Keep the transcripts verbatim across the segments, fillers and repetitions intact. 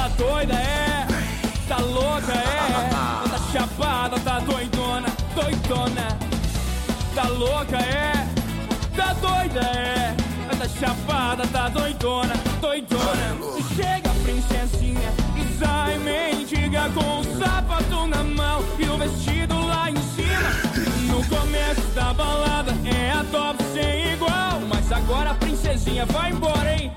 Tá doida, é? Tá louca, é? Tá chapada, tá doidona, doidona. Tá louca, é? Tá doida, é? Tá chapada, tá doidona, doidona. Chega, princesinha, e sai mendiga com o sapato na mão e o vestido lá em cima. No começo da balada é a top sem igual, mas agora a princesinha vai embora, hein?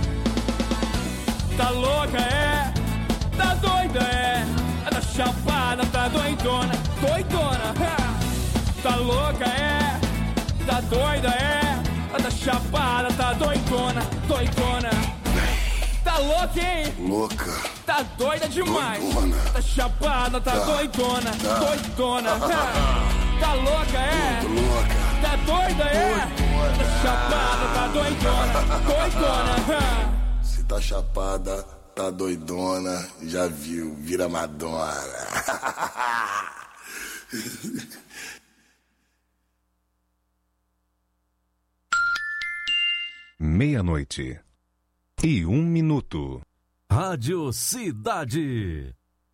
Tá louca, é? Tá doida, é? Tá chapada, tá doidona, doidona. Tá louca, é? Tá doida, é? Tá chapada, tá doidona, doidona. Tá louca, hein? Louca. Tá doida demais. Doidona. Tá chapada, tá, tá. doidona, tá. doidona. Tá louca, é? Louca. Tá doida, é? Doidona. Tá chapada, tá doidona, doidona. Se tá chapada, tá doidona, já viu, vira Madonna. Meia-noite e um minuto. Rádio Cidade.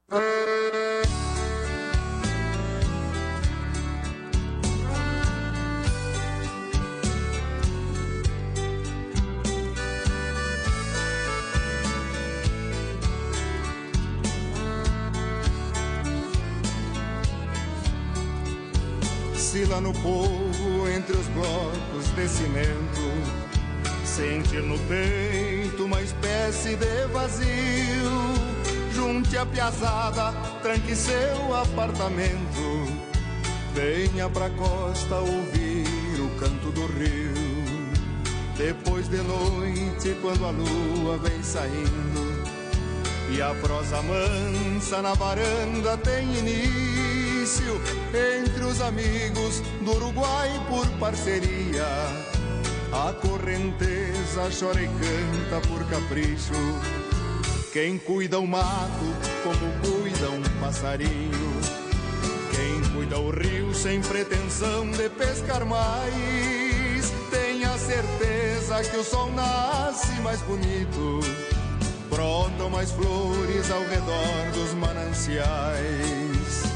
Se lá no povo, entre os blocos de cimento, sentir no peito uma espécie de vazio, junte a piazada, tranque seu apartamento, venha pra costa ouvir o canto do rio. Depois de noite, quando a lua vem saindo e a prosa mansa na varanda tem início, entre os amigos do Uruguai por parceria, a correnteza chora e canta por capricho. Quem cuida o mato como cuida um passarinho, quem cuida o rio sem pretensão de pescar mais, tenha certeza que o sol nasce mais bonito, brotam mais flores ao redor dos mananciais.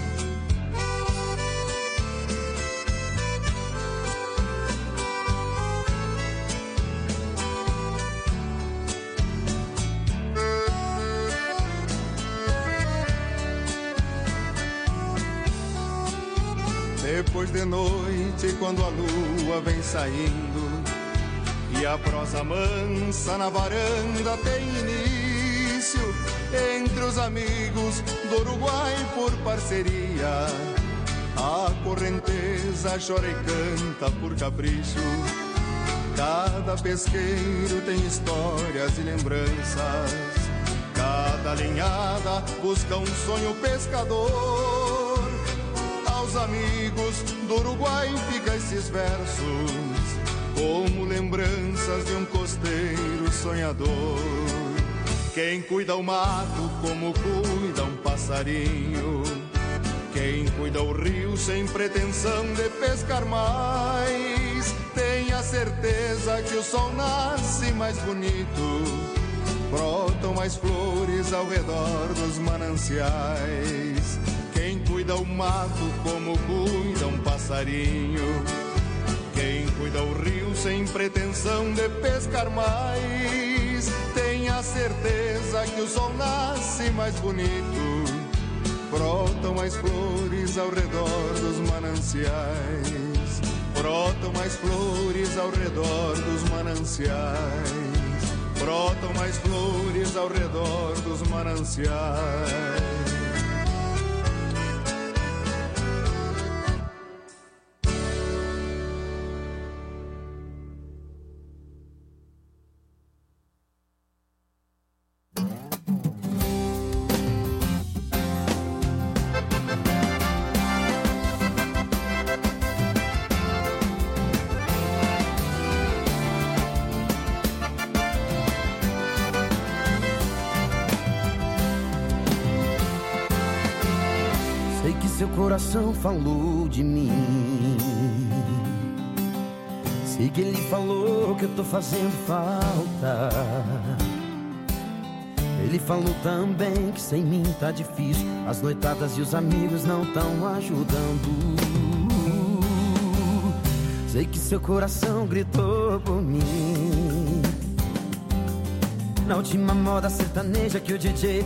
Depois de noite, quando a lua vem saindo e a prosa mansa na varanda tem início, entre os amigos do Uruguai por parceria, a correnteza chora e canta por capricho. Cada pesqueiro tem histórias e lembranças, cada linhada busca um sonho pescador. Aos amigos do Uruguai fica esses versos, como lembranças de um costeiro sonhador. Quem cuida o mato como cuida um passarinho, quem cuida o rio sem pretensão de pescar mais, tenha certeza que o sol nasce mais bonito, brotam mais flores ao redor dos mananciais. Quem cuida o mato como cuida um passarinho, quem cuida o rio sem pretensão de pescar mais, tenha certeza que o sol nasce mais bonito, brotam mais flores ao redor dos mananciais, brotam mais flores ao redor dos mananciais, brotam mais flores ao redor dos mananciais. Seu coração falou de mim, sei que ele falou que eu tô fazendo falta. Ele falou também que sem mim tá difícil, as noitadas e os amigos não tão ajudando. Sei que seu coração gritou por mim na última moda sertaneja que o D J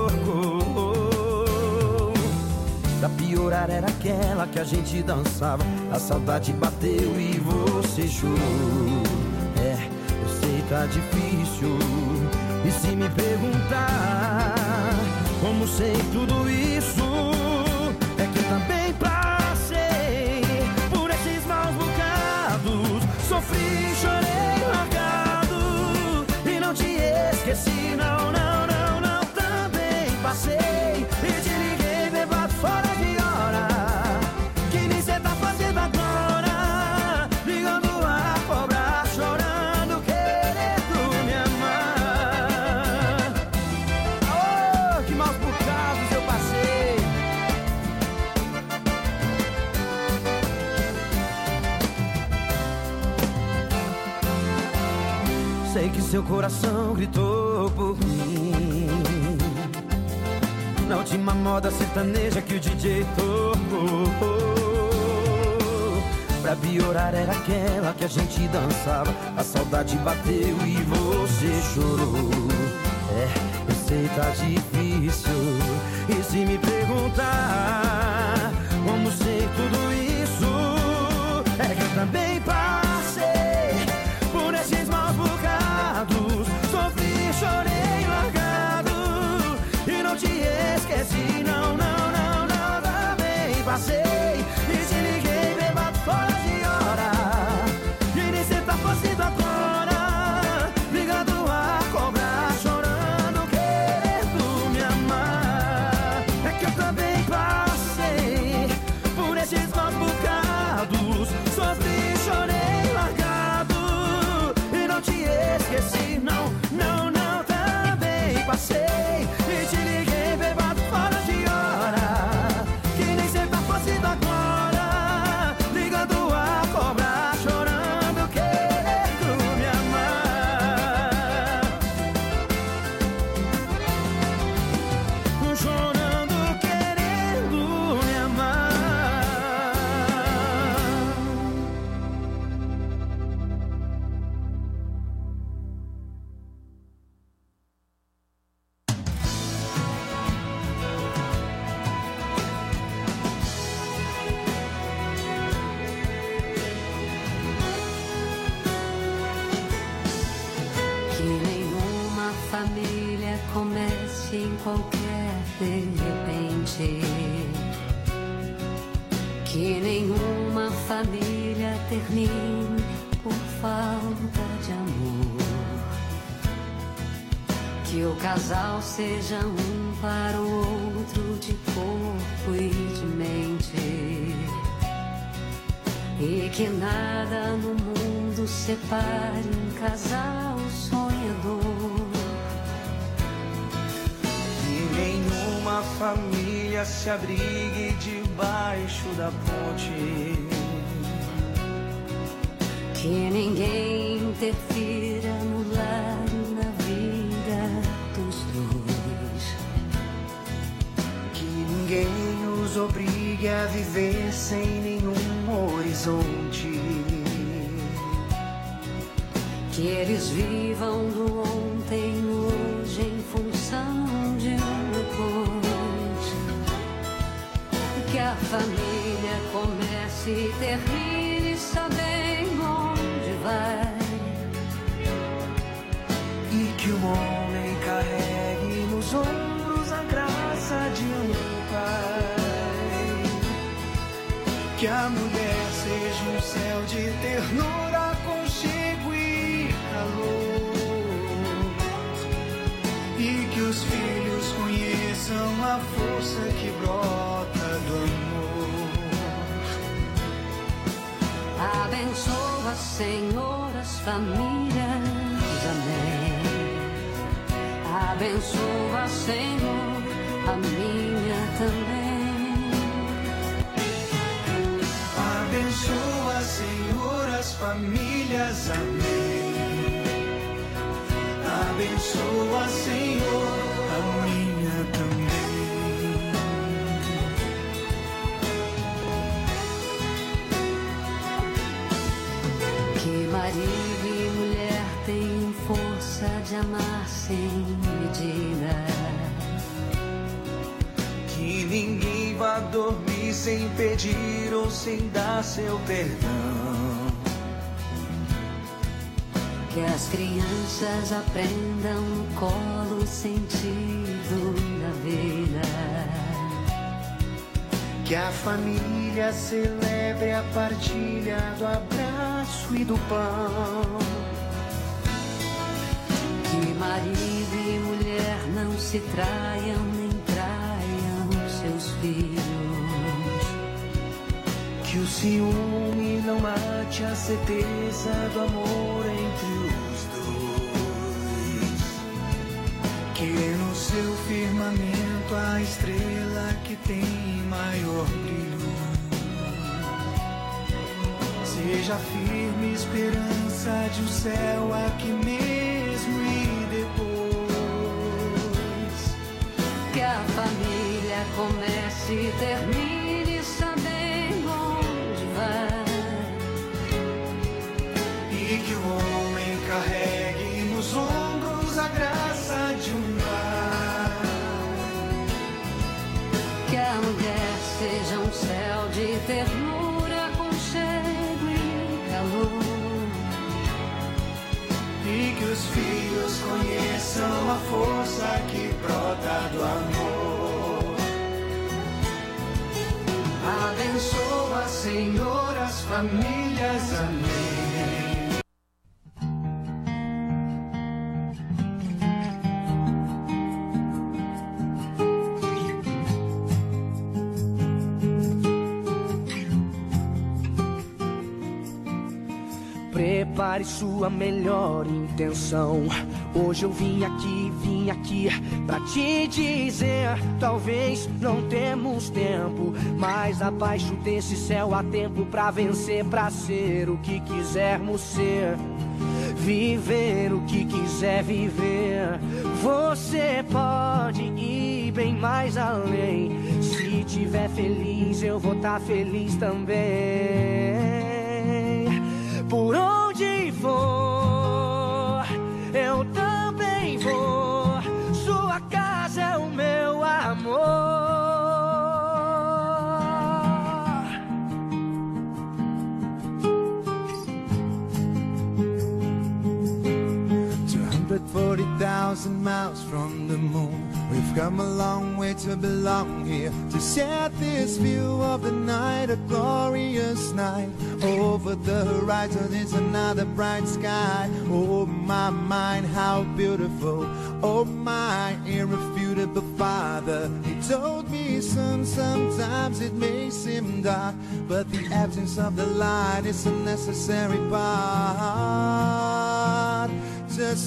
tocou. Pra piorar era aquela que a gente dançava, a saudade bateu e você chorou. É, eu sei tá difícil, e se me perguntar como sei tudo isso, é que eu também passei por esses maus bocados. Sofri, chorei, largado, e não te esqueci, não, não, não, não. Também passei e te liguei, bebado fora de hora, que nem cê tá fazendo agora, ligando a cobrar, chorando, querendo me amar. Oh, que maus bocados eu passei. Sei que seu coração gritou por mim na última moda sertaneja que o D J tocou. Pra piorar era aquela que a gente dançava, a saudade bateu e você chorou. É, eu sei tá difícil, e se me perguntar como sei tudo isso, é que eu também passei por esses maus bocados. Sofri, chorei, largado, e não te esqueci, não, não, não, não. Também passei e te liguei, bebado fora de hora, e nem cê tá fazendo agora, ligado a cobrar, chorando, querendo me amar. É que eu também passei por esses maus bocados. Sofri, chorei, largado, e não te esqueci, não, não, não. Também passei e te liguei, bebado fora de hora, que nem cê tá fazendo agora, ligando a cobrar, chorando, querendo me amar. Chorando, querendo me amar. Que nenhuma família comece em qualquer de repente, que nenhuma família termine por falta de amor, que o casal seja um para o outro de corpo e de mente, e que nada no mundo separe um casal sonhador. Que nenhuma família se abrigue debaixo da ponte, que ninguém interfira no lar e na vida dos dois, que ninguém os obrigue a viver sem nenhum horizonte, que eles vivam do ontem no hoje em função de um depois, que a família comece e termine sabendo onde vai, e que o homem carregue nos ombros a graça de um pai, que a mulher seja um céu de ternura, aconchego e calor, e que os filhos conheçam a força que brota do amor. Abençoa, Senhor, as famílias, amém. Abençoa, Senhor, a minha também. Abençoa, Senhor, as famílias, amém. Abençoa, Senhor, pode amar sem medida. Que ninguém vá dormir sem pedir ou sem dar seu perdão. Que as crianças aprendam no colo o sentido da vida. Que a família celebre a partilha do abraço e do pão. Que marido e mulher não se traiam nem traiam seus filhos. Que o ciúme não mate a certeza do amor entre os dois. Que no seu firmamento a estrela que tem maior brilho seja firme esperança de um céu aqui mesmo e depois. Que a família comece e termine sabendo onde vai. E que o homem carregue nos ombros a graça de um lar. Que a mulher seja um céu de ternura, aconchego e calor. E que os filhos conheçam a força que brota do amor. Abençoa, Senhor, as famílias. Amém. Prepare sua melhor intenção. Hoje eu vim aqui, vim aqui pra te dizer: talvez não temos tempo, mas abaixo desse céu há tempo pra vencer, pra ser o que quisermos ser, viver o que quiser viver. Você pode ir bem mais além. Se tiver feliz, eu vou tá feliz também. Por onde for, eu também vou. Sua casa é o meu amor. two hundred forty thousand miles from the moon, we've come a long way to belong here, to share this view of the night, a glorious night. Over the horizon is another bright sky. Oh my mind, how beautiful. Oh my irrefutable Father. He told me, son, sometimes it may seem dark, but the absence of the light is a necessary part. Just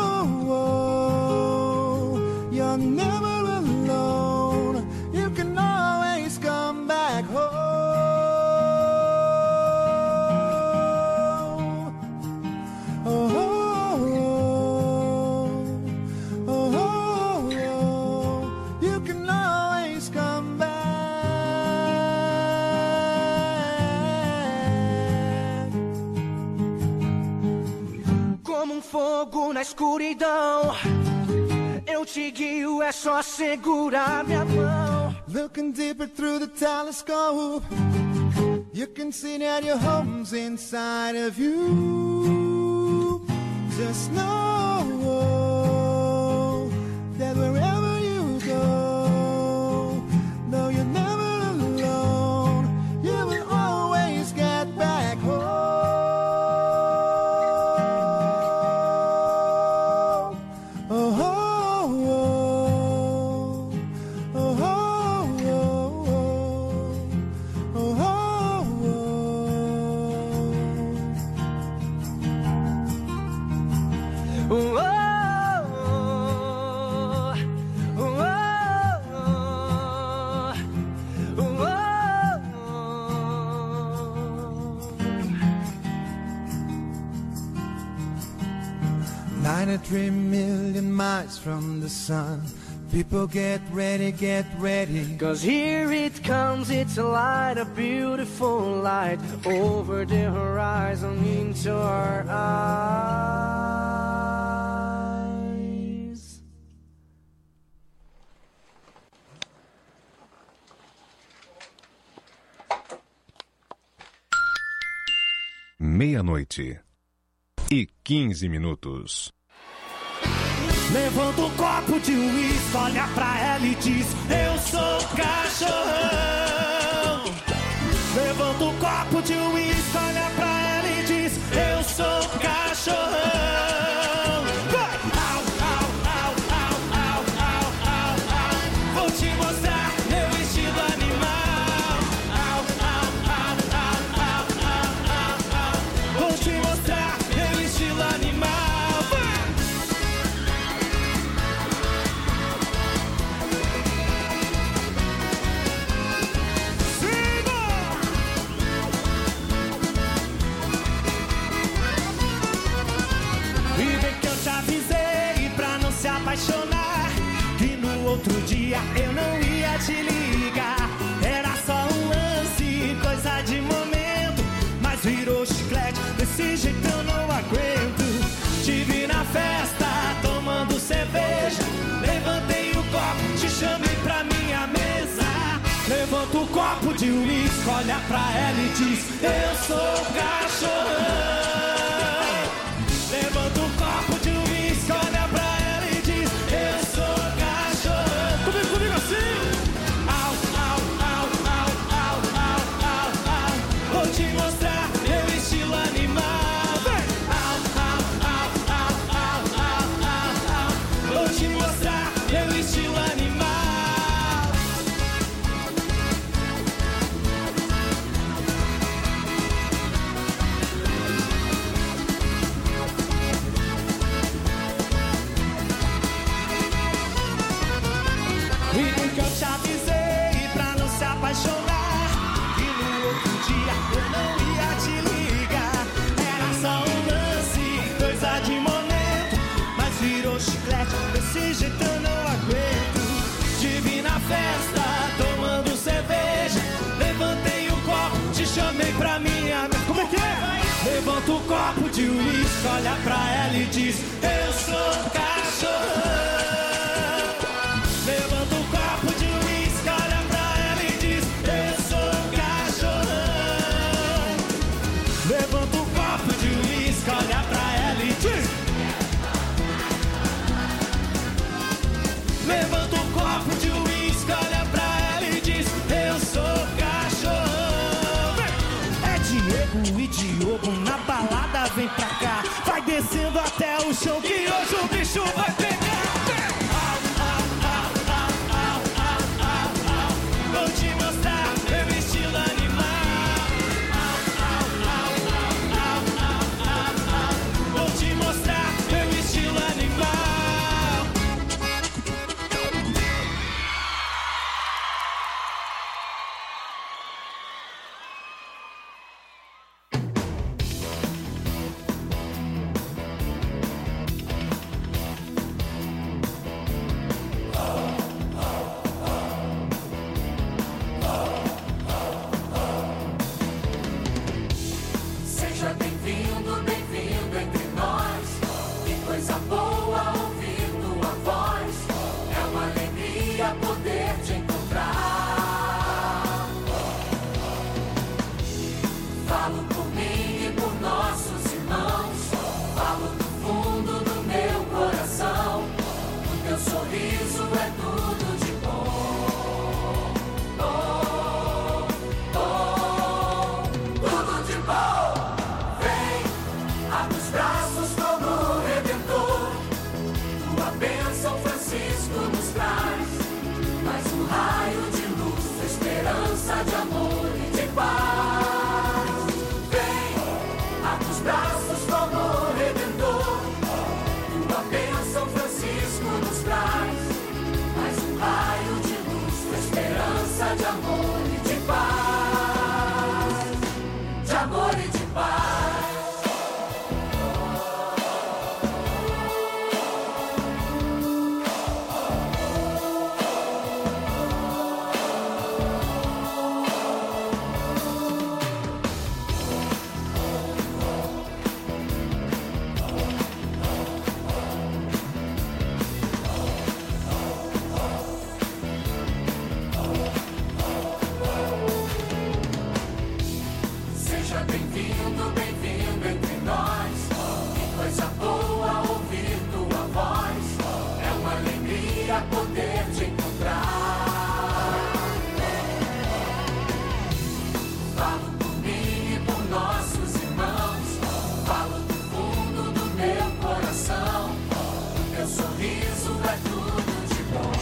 know you're never alone. You can always come back home. Oh, oh, oh, oh, oh, oh. You can always come back. Como um fogo na escuridão, eu te guio, é só segurar minha mão. Looking deeper through the telescope, you can see that your home's inside of you. Just know that wherever you go, no, you're never alone. You will always get back home. Oh, oh. ninety-three million miles from the sun. People get ready, get ready. Cause here it comes, it's a light, a beautiful light. Over the horizon into our eyes. Meia-noite e quinze minutos. Levanta um copo de uísque, olha pra ela e diz: eu sou cachorrão. Levanta um copo de uísque, olha pra ela e diz: eu sou cachorrão. Au, au, au, au, au, au, au, au. Vou te mostrar meu estilo animal. Au, au, au, au, au, au, au, au. Vou te mostrar meu estilo animal. Apaixonar, que no outro dia eu não ia te ligar. Era só um lance, coisa de momento, mas virou chiclete, desse jeito eu não aguento. Te vi na festa, tomando cerveja, levantei o copo, te chamei pra minha mesa. Levanta o copo de uísque, olha pra ela e diz: eu sou cachorrão. Levanta o copo de uísque, olha pra ela. Desse jeito eu não aguento. Te vi na festa, tomando cerveja, levantei o copo, te chamei pra minha... Como é que é? Levanta o copo de uísque, olha pra ela e diz: eu sou cachorrão. Levanta o copo de uísque, olha pra ela e diz: eu sou cachorrão. Levanta o copo de uísque, olha pra ela e diz: levanta um copo de uísque, olha pra ela e diz: eu sou cachorrão. É Diego e Diogo na balada, vem pra cá. Vai descendo até o chão que hoje o bicho vai pegar. Au, au, au, au, au, au, au, au. Vou te mostrar meu estilo animal. Au, au, au, au, au, au, au, au. Vou te mostrar meu estilo animal. prazer te encontrar. Falo por mim e por nossos irmãos, falo do fundo do meu coração. Teu sorriso é tudo de bom.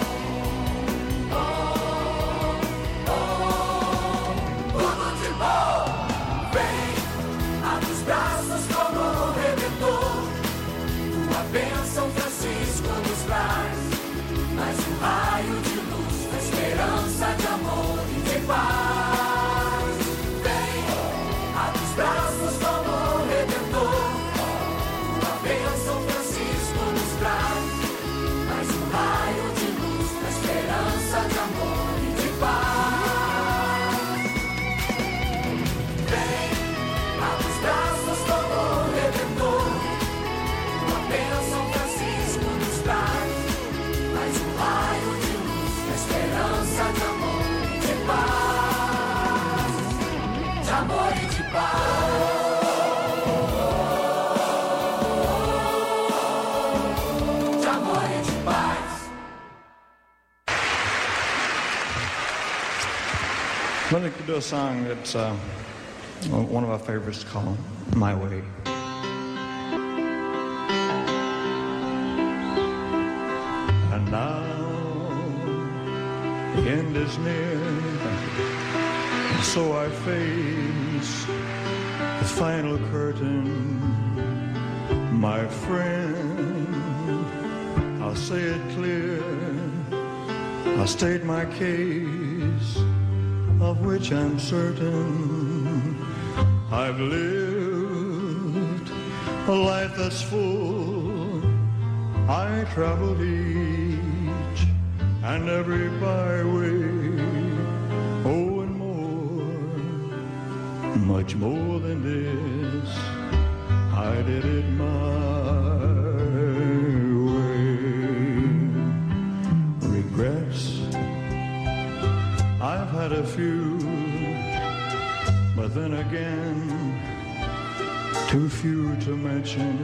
Oh, oh, tudo de bom. Vem, abre os braços como o Redentor. Tua bênção, Francisco, nos traz mais um raio de luz, da esperança, de amor e de paz. Vem, abre os braços como o Redentor. Tua bênção, Francisco, nos traz mais um raio de luz, da esperança, de amor e de paz. Vem, abre os braços como o Redentor. Tua bênção, Francisco, nos traz mais um raio de luz, da esperança, de amor e de paz. De amor e de paz. De amor e de paz. Let me do a song that's uh, one of our favorites called My Way. And now the end is near, so I face the final curtain. My friend, I'll say it clear, I'll state my case, of which I'm certain. I've lived a life that's full. I traveled each and every byway. Oh, and more, much more than this, I did it my way. Regrets, I've had a few, but then again, too few to mention.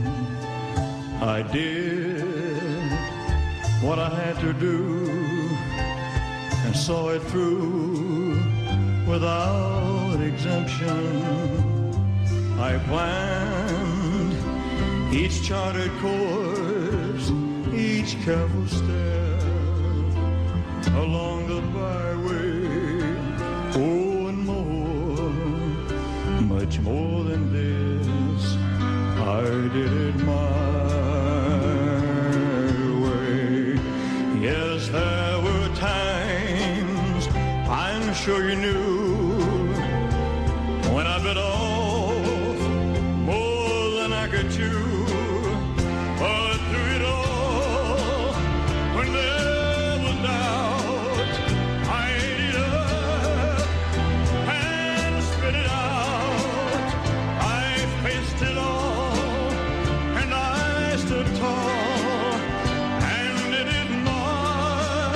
I did what I had to do and saw it through without exemption. I planned each charted course, each careful step along the byway. Oh, and more, much more than this, I did it my way. Yes, there were times, I'm sure you knew, when I bit off more than I could chew. But through it all, when there was doubt, I ate it up and spit it out. I faced it all, and I stood tall, and did it my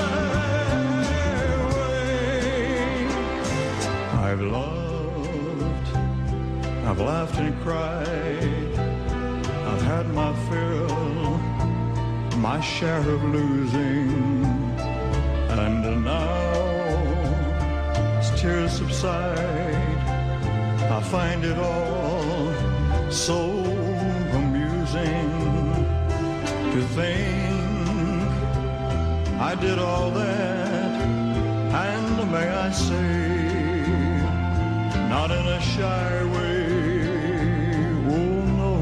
way. I've loved, I've laughed and cried, I've had my fill, my share of losing, and now as tears subside, I find it all so amusing to think I did all that, and may I say, not in a shy way. Oh no,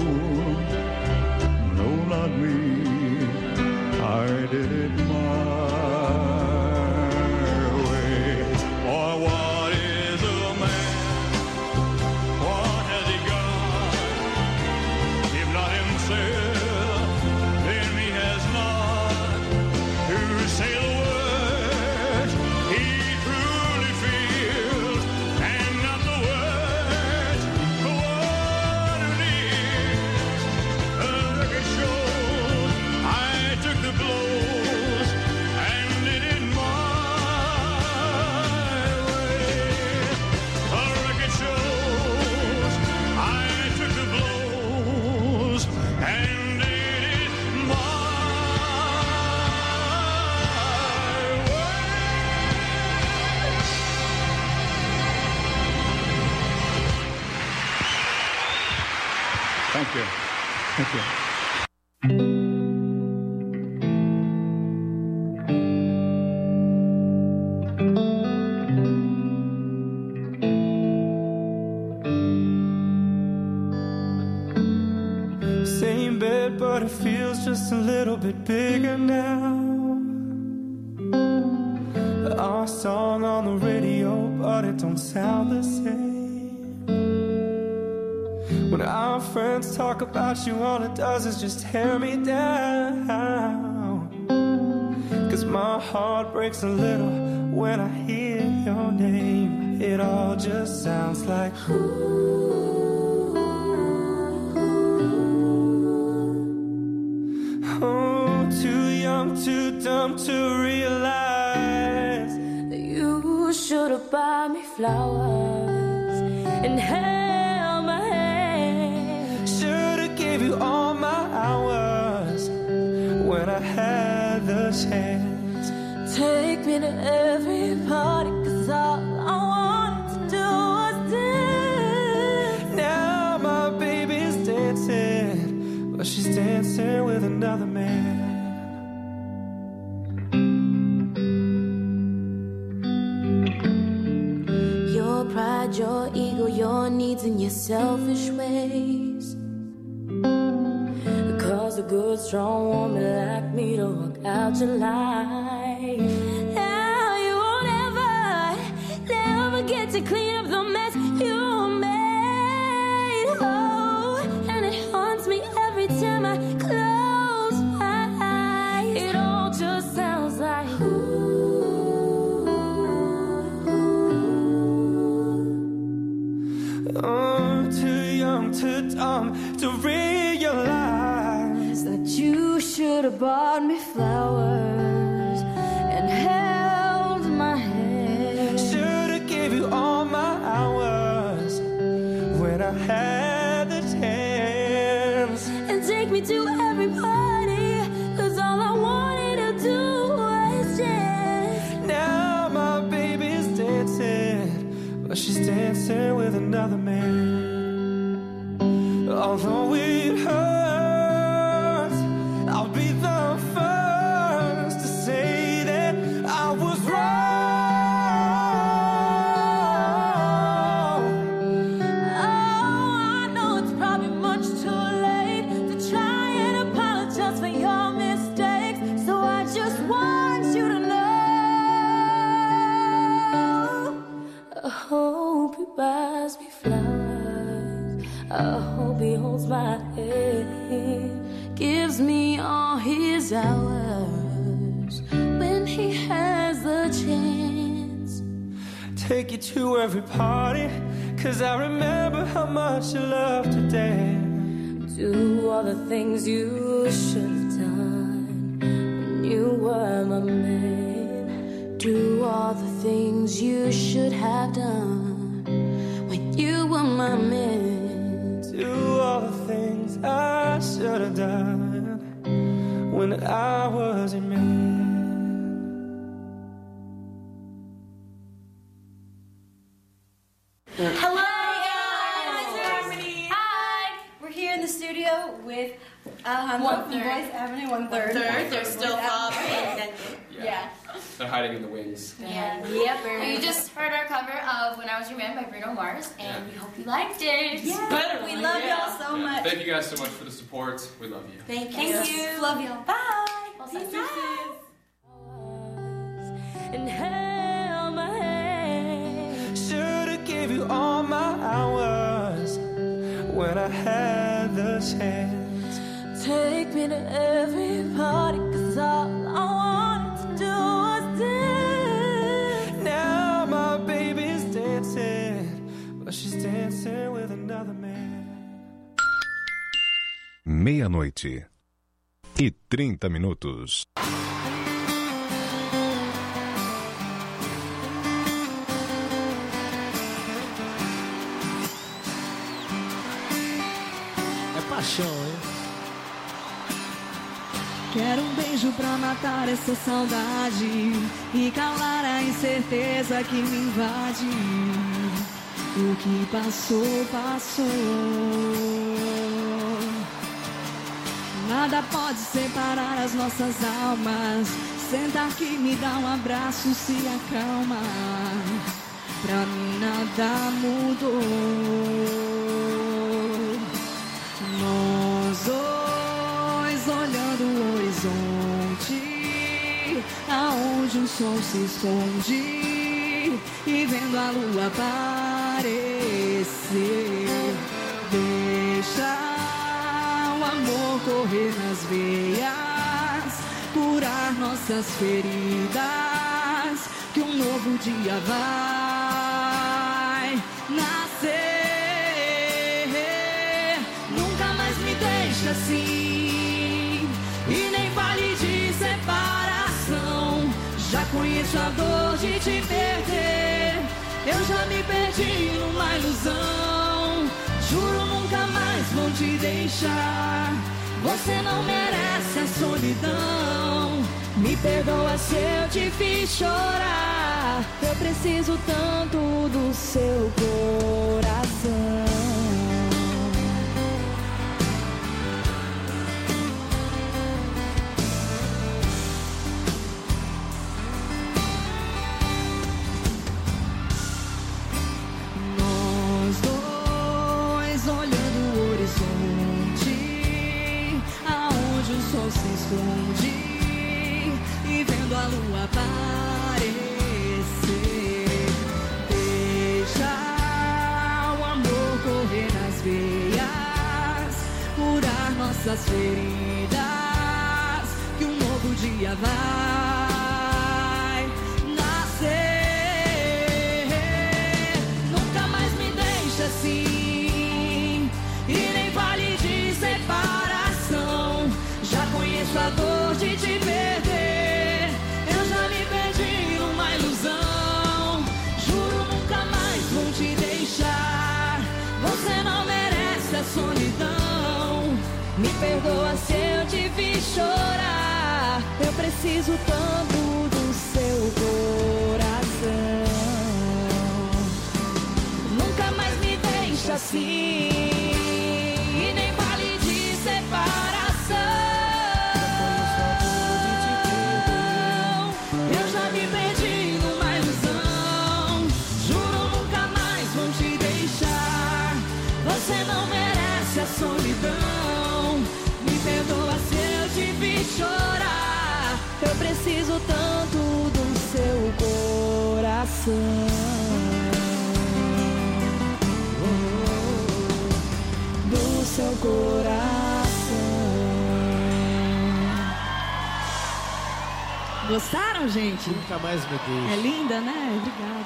no, not me, I did it my way. Or what is a man? What has he got? If not himself, then he has not to say the words he truly feels, and not the words for what it is. The record shows I took the blows Thank you. Thank you. Same bed, but it feels just a little bit bigger now. Our song on the radio, but it don't sound the same. When our friends talk about you, all it does is just tear me down. Cause my heart breaks a little when I hear your name. It all just sounds like oh, too young, too dumb to realize that you should have bought me flowers and held my hand. Should have gave you all my hours when I had the chance. Take me to every party, cause all I wanted to do was dance. Now my baby's dancing, but she's dancing with another man. Your pride, your ego, your needs and your selfish ways cause a good, strong woman like me to walk out your life. Now you won't ever, never get to clean up the mess you made. Oh, and it haunts me every time I close my eyes. It all just sounds like oh, too young, too dumb to realize that you should have bought me flowers and held my hand. Should have gave you all my hours when I had the chance. And take me to every party, cause all I wanted to do was dance. Now my baby's dancing, but she's dancing with another man. Although it hurts, I'll be the first to say that I was wrong. Oh, I know it's probably much too late to try and apologize for your mistakes. So I just want you to know I hope he buys me flowers. I hope he holds my hand, gives me all his hours when he has the chance. Take you to every party, cause I remember how much you loved to dance. Do all the things you should have done when you were my man. Do all the things you should have done when you were my man. Do all the things I should have done when I was your man. Hello, guys! Hi! We're here in the studio with um, One from third. Boys Avenue, one third. One third. They're Boys still up. Avenue. Yeah. Yeah. They're hiding in the wings. Yeah. Yep. We You just heard our cover of When I Was Your Man by Bruno Mars, and we hope you liked it. Yeah. We love y'all so much. Thank you guys so much for the support. We love you. Thank you. Thank you. Love y'all. Bye. Peace out. And held my hand. Should have gave you all my hours when I had the chance. Take me to every party, cause all I wanted to do was dance. Now my baby's dancing, but she's dancing with another man. Meia-noite e trinta minutos. É paixão, hein? Quero um beijo pra matar essa saudade e calar a incerteza que me invade. O que passou, passou. Nada pode separar as nossas almas. Senta aqui, me dá um abraço, se acalma. Pra mim nada mudou. Nós dois olhando o horizonte, aonde o sol se esconde, e vendo a lua aparecer. Deixa o amor correr nas veias, curar nossas feridas, que um novo dia vai nascer. Nunca mais me deixa assim, e nem vale de separação. Já conheço a dor de te perder, eu já me perdi numa ilusão. Juro nunca mais vou te deixar, você não merece a solidão. Me perdoa se eu te fiz chorar, eu preciso tanto do seu coração. Nós dois olhando o horizonte, aonde o sol se esconde, e vendo a lua aparecer. Deixa o amor correr nas veias, curar nossas feridas, que um novo dia vai nascer. Nunca mais me deixa assim, e nem vale de separação. Já conheço a dor de te perder, eu já me perdi numa ilusão. Juro nunca mais vou te deixar, você não merece a solidão. Me perdoa se eu te fiz chorar, eu preciso tanto do seu coração. Nunca mais me deixa assim, e nem vale de separação. Eu já me perdi numa ilusão. Juro nunca mais vou te deixar, você não merece a solidão. Me perdoa se eu te fiz chorar, eu preciso tanto do seu coração. Do seu coração. Gostaram, gente? Nunca mais me deixa. É linda, né?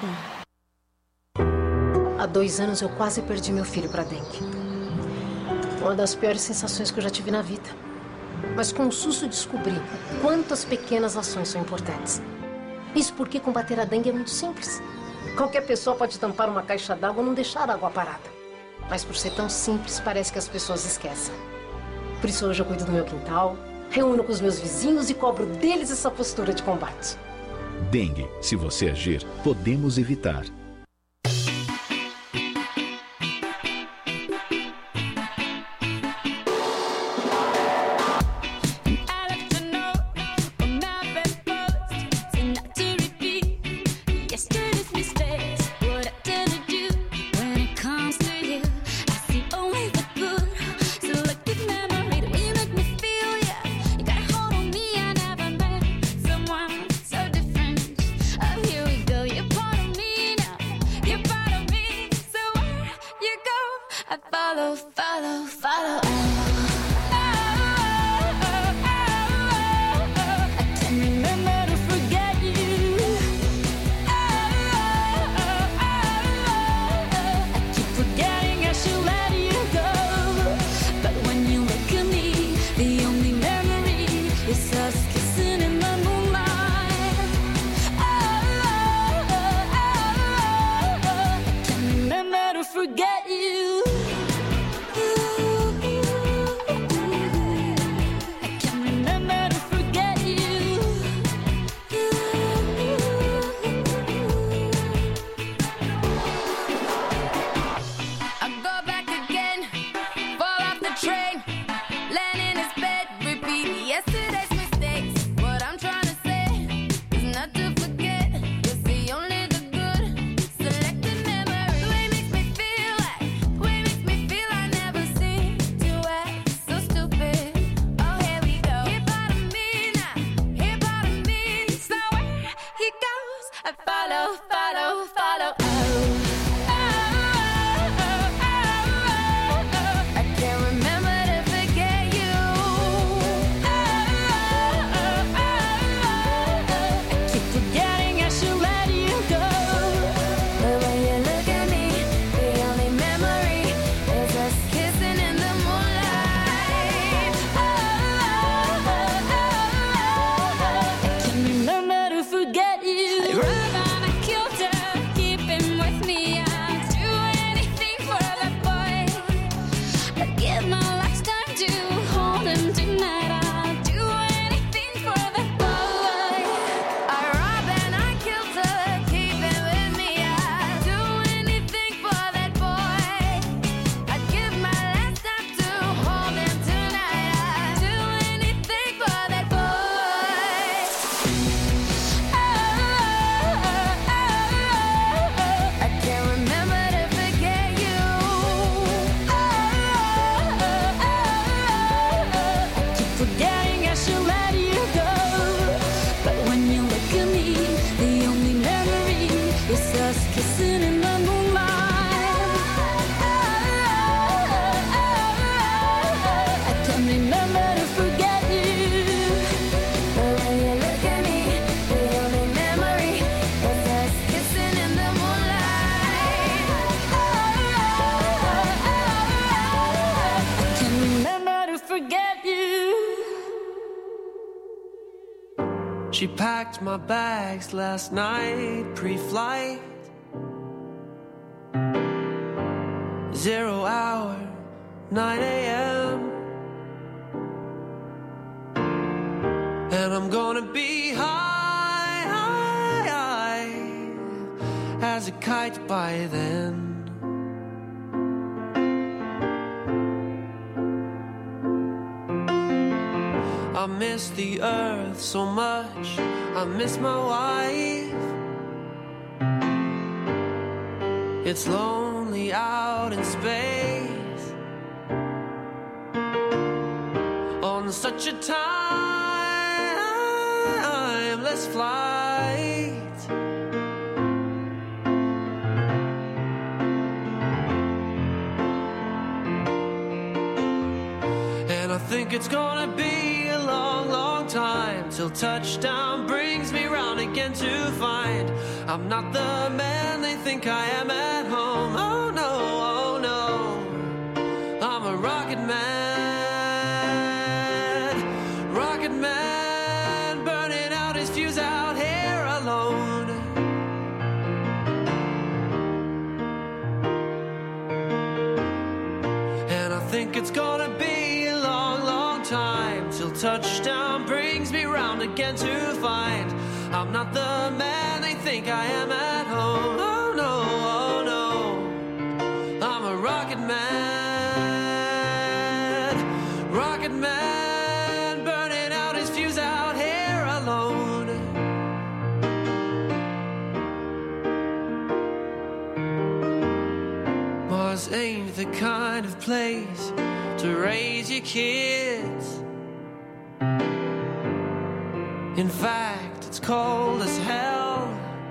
Obrigada. Há dois anos eu quase perdi meu filho para dengue. Uma das piores sensações que eu já tive na vida. Mas com o susto descobri quantas pequenas ações são importantes. Isso porque combater a dengue é muito simples. Qualquer pessoa pode tampar uma caixa d'água ou não deixar a água parada. Mas por ser tão simples, parece que as pessoas esquecem. Por isso hoje eu cuido do meu quintal, reúno com os meus vizinhos e cobro deles essa postura de combate. Dengue. Se você agir, podemos evitar. So different. Oh, here we go. You're part of me now. I follow, follow, follow. Oh. She packed my bags last night, pre-flight. Zero hour, nine a.m. And I'm gonna be high, high, high as a kite by then. I miss the earth so much, I miss my wife. It's lonely out in space on such a timeless flight. And I think it's gonna be a long, long time till touchdown brings me round again to find I'm not the man they think I am at home. Oh no, oh no, I'm a rocket man, rocket man, burning out his fuse out here alone. And I think it's gonna be a long, long time till touchdown brings me round again to find I'm not the man they think I am at home. Oh no, oh no, I'm a rocket man, rocket man, burning out his fuse out here alone. Mars ain't the kind of place to raise your kids. In fact, it's cold as hell,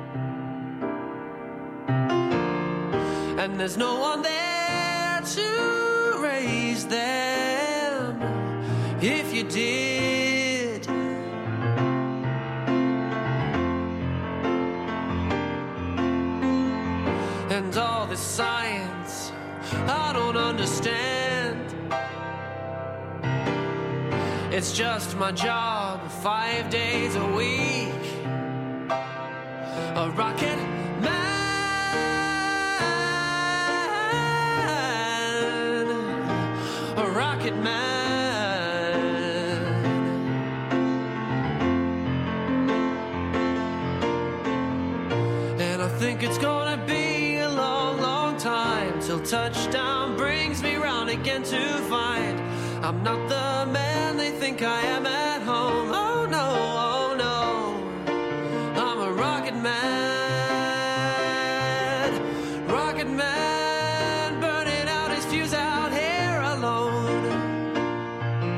and there's no one there to raise them if you did. And all this science I don't understand. It's just my job, five days a week. A rocket man, a rocket man. And I think it's gonna be a long, long time till touchdown brings me round again to find I'm not the man they think I am at home. Oh no, oh no, I'm a rocket man, rocket man, burning out his fuse out here alone.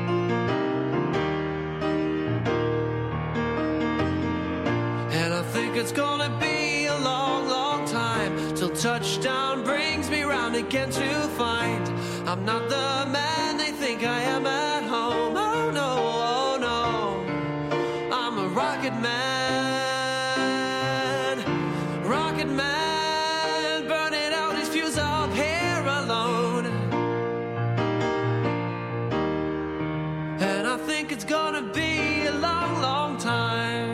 And I think think it's gonna be a long, long time till touchdown brings me round again to find I'm not the man they think I am at home. Oh no, oh no, I'm a rocket man, rocket man, burning out his fuse up here alone. And I think it's gonna be a long, long time.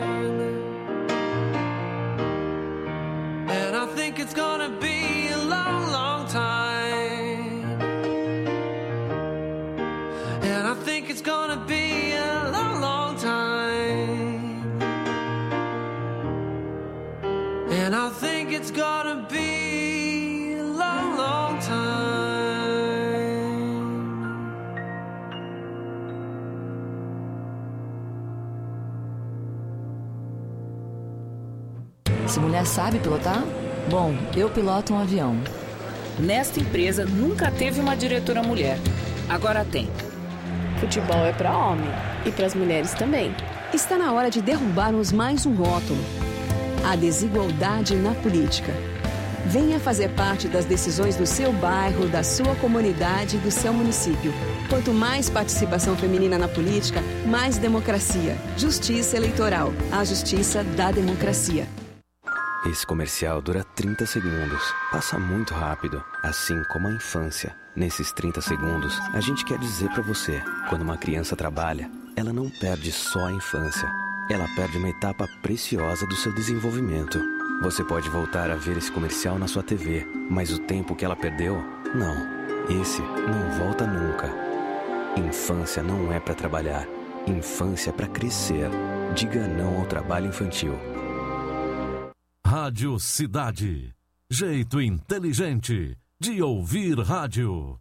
And I think it's gonna be a long, long time. And I think it's gonna be a long, long time. And I think it's gonna be a long, long time. Se mulher sabe pilotar? Bom, eu piloto um avião. Nesta empresa nunca teve uma diretora mulher. Agora tem. Futebol é para homem e para as mulheres também. Está na hora de derrubarmos mais um rótulo: a desigualdade na política. Venha fazer parte das decisões do seu bairro, da sua comunidade e do seu município. Quanto mais participação feminina na política, mais democracia. Justiça Eleitoral. A justiça da democracia. Esse comercial dura trinta segundos. Passa muito rápido, assim como a infância. Nesses trinta segundos, a gente quer dizer pra você: quando uma criança trabalha, ela não perde só a infância. Ela perde uma etapa preciosa do seu desenvolvimento. Você pode voltar a ver esse comercial na sua T V, mas o tempo que ela perdeu, não. Esse não volta nunca. Infância não é pra trabalhar. Infância é pra crescer. Diga não ao trabalho infantil. Rádio Cidade. Jeito inteligente de ouvir rádio.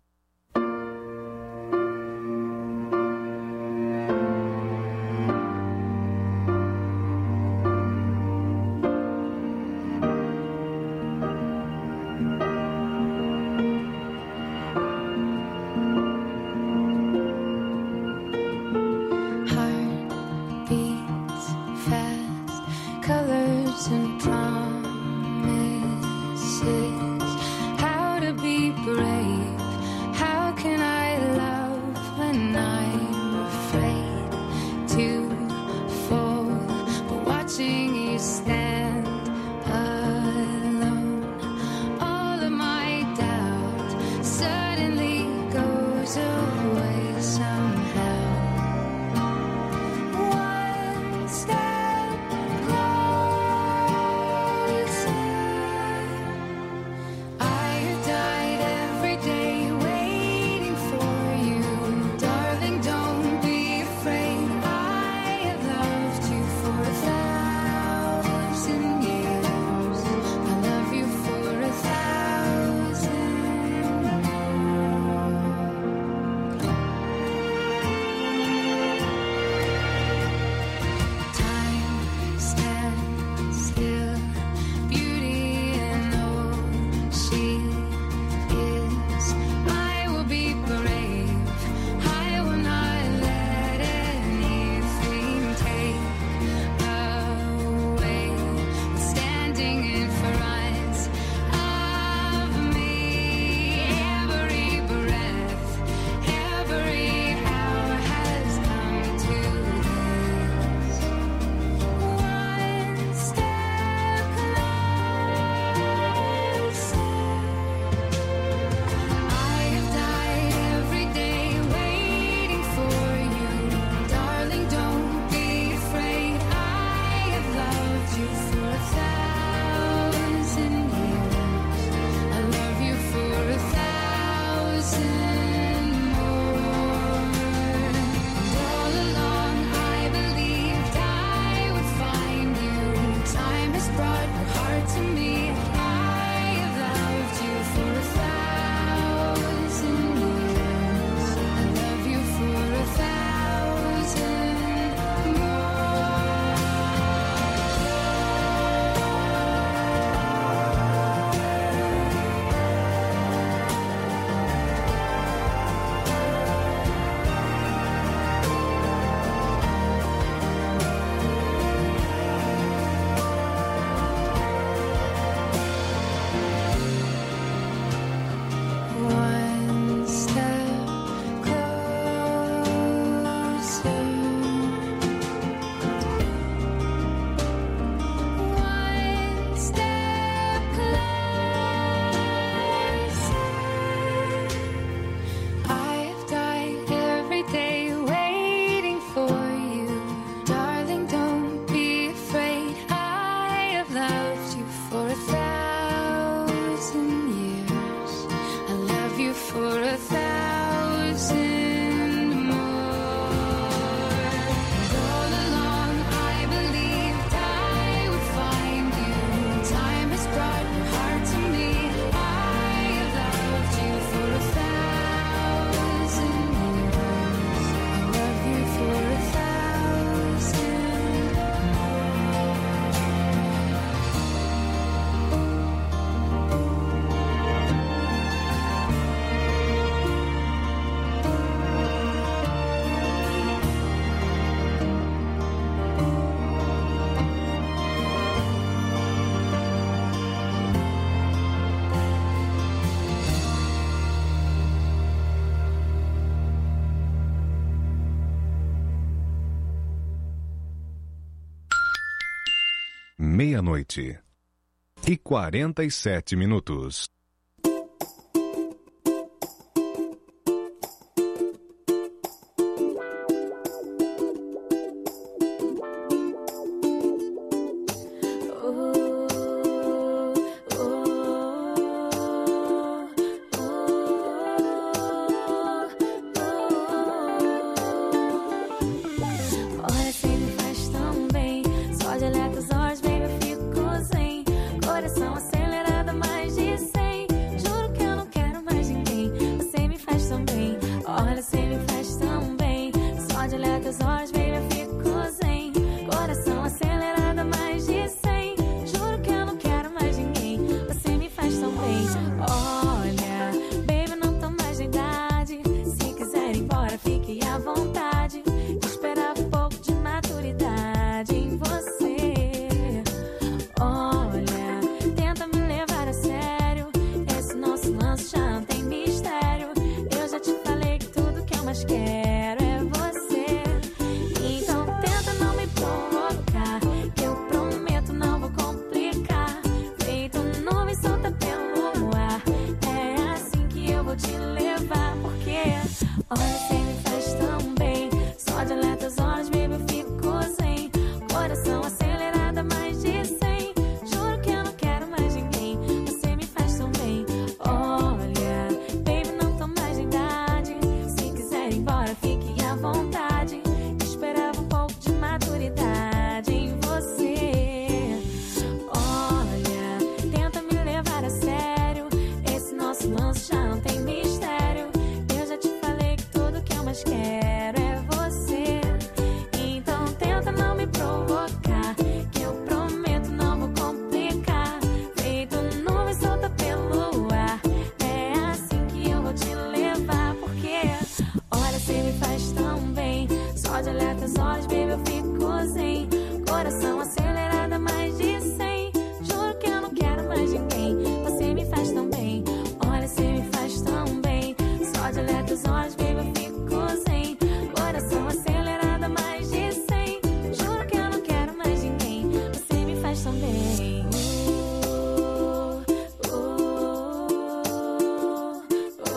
loved you for a thousand years. I love you for a thousand more. And all along I believed I would find you. Time has brought your heart to me. I have loved you for a thousand years. I love you for a thousand Meia-noite e quarenta e sete minutos. Olha, você me faz tão bem. Só de olhar teus olhos, baby, eu fico sem coração acelerado, mais de cem. Juro que eu não quero mais ninguém. Você me faz tão bem. Olha, você me faz tão bem. Só de olhar teus olhos, baby, eu fico sem coração acelerado, mais de cem. Juro que eu não quero mais ninguém. Você me faz tão bem. Olha, baby, não tô mais na idade. Se quiser ir embora, fique à vontade. Esperava um pouco de maturidade em você. Olha, tenta me levar a sério. Esse nosso lance já não tem mistério. Eu já te falei que tudo que eu mais quero é você. Então tenta não me provocar, que eu prometo não vou complicar. Feito nuvem solta pelo ar, é assim que eu vou te levar. Porque olha, você me faz tão bem. Só de olhar teus olhos, baby, eu fico sem coração acelerado, mais de cem. Juro que eu não quero mais ninguém. Você me faz tão bem. Olha, baby, não tô mais na idade. Se quiser ir embora, fique à vontade. Esperava um pouco de maturidade em você. Olha, tenta me levar a sério. Esse nosso lance já não tem mistério. Eu já te falei que tudo que eu mais quero é você. Então tenta não me provocar, que eu prometo não vou complicar. Feito nuvem solta pelo ar, é assim que eu vou te levar. Porque olha, você me faz tão bem. Só de olhar teus olhos, baby, eu fico sem coração acelerado, mais de cem. Juro que eu não quero mais ninguém. Você me faz tão bem. Olha, você me faz tão bem. Só de olhar teus olhos, baby, eu fico sem coração acelerado, mais de cem. Juro que eu não quero mais ninguém. Você me faz tão bem. Uh, uh,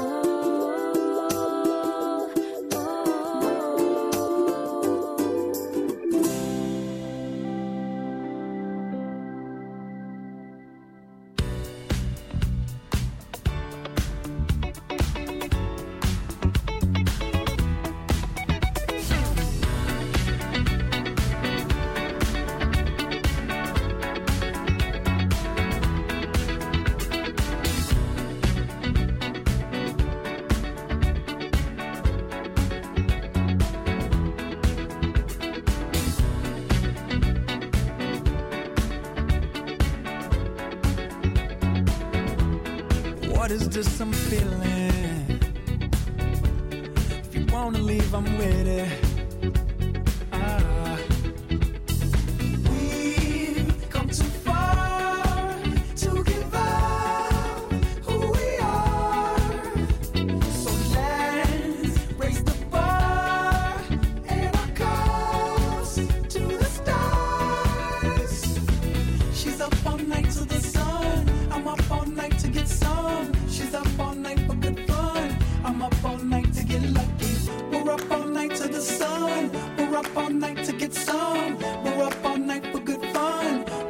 What is this I'm feeling? If you wanna leave, I'm with it. Ah. We've come too far to give up who we are. So let's raise the bar and our cups to the stars. She's up all night to the sun. I'm up all night to get some. She's up all night for good fun. I'm up all night to get lucky. We're up all night to the sun. We're up all night to get some. We're up all night for good fun.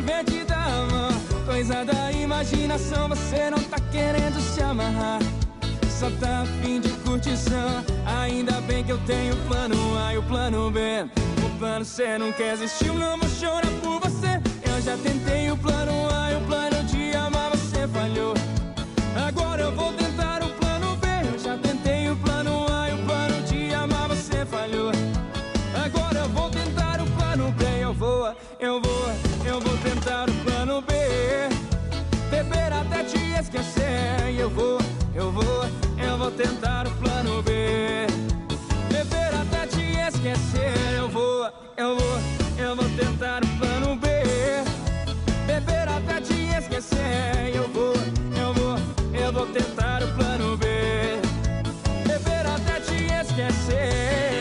sorvete da amor. Coisa da imaginação, você não tá querendo se amarrar, só tá a fim de curtição. Ainda bem que eu tenho o plano A e o plano B. O plano C não quer existir, não vou chorar por você. Eu já tentei o plano A e o plano de amar, você falhou. Agora eu vou tentar o plano B. Eu já tentei o plano A e o plano de amar, você falhou. Agora eu vou tentar o plano B. Eu vou, eu vou, eu vou tentar o plano B. Beber até te esquecer. Eu vou, eu vou, eu vou tentar o plano B. Beber até te esquecer. Eu vou, eu vou, eu vou tentar o plano B. Beber até te esquecer. Eu vou, eu vou, eu vou tentar o plano B. Beber até te esquecer.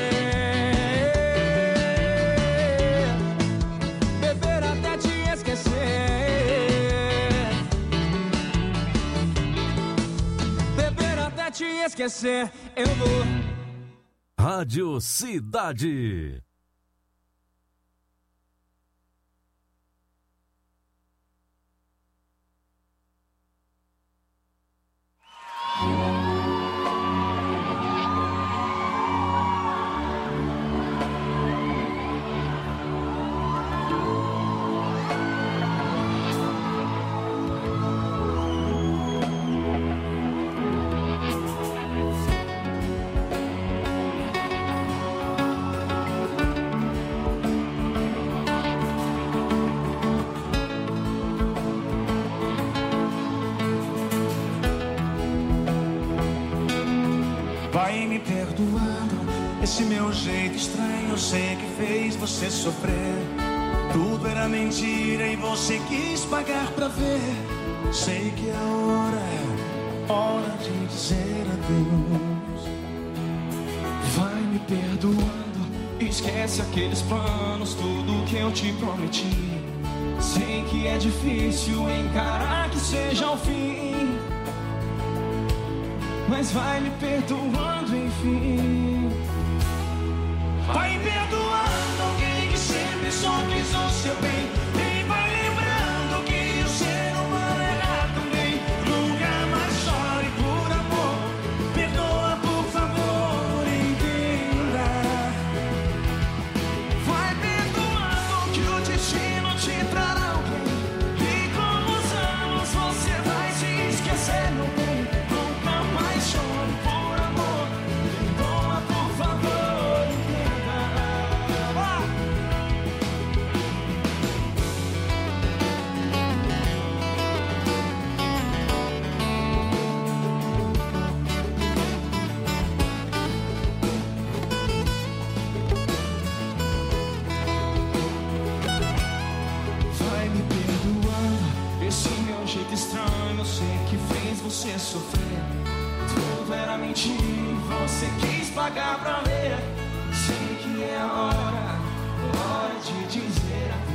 Beber até te esquecer. Beber até te esquecer. Eu vou. Rádio Cidade. Vai me perdoando esse meu jeito estranho. Eu sei que fez você sofrer. Tudo era mentira e você quis pagar pra ver. Sei que é hora, hora de dizer adeus. Vai me perdoando, esquece aqueles planos, tudo que eu te prometi. Sei que é difícil encarar que seja o fim, mas vai me perdoando, enfim. Vai perdoando alguém que sempre só quis o seu bem. E vai lembrando que o ser humano erra também. Nunca mais chore por amor. Perdoa, por favor, entenda. Vai perdoando que o destino te trará alguém. E com os anos você vai se esquecer, meu bem. Chore por amor, perdoa, por favor, entenda. Vai me perdoando esse meu jeito estranho. Eu sei que fez você sofrer. Tudo era mentira, você quis pagar pra ver. Sei que é hora, hora de dizer adeus.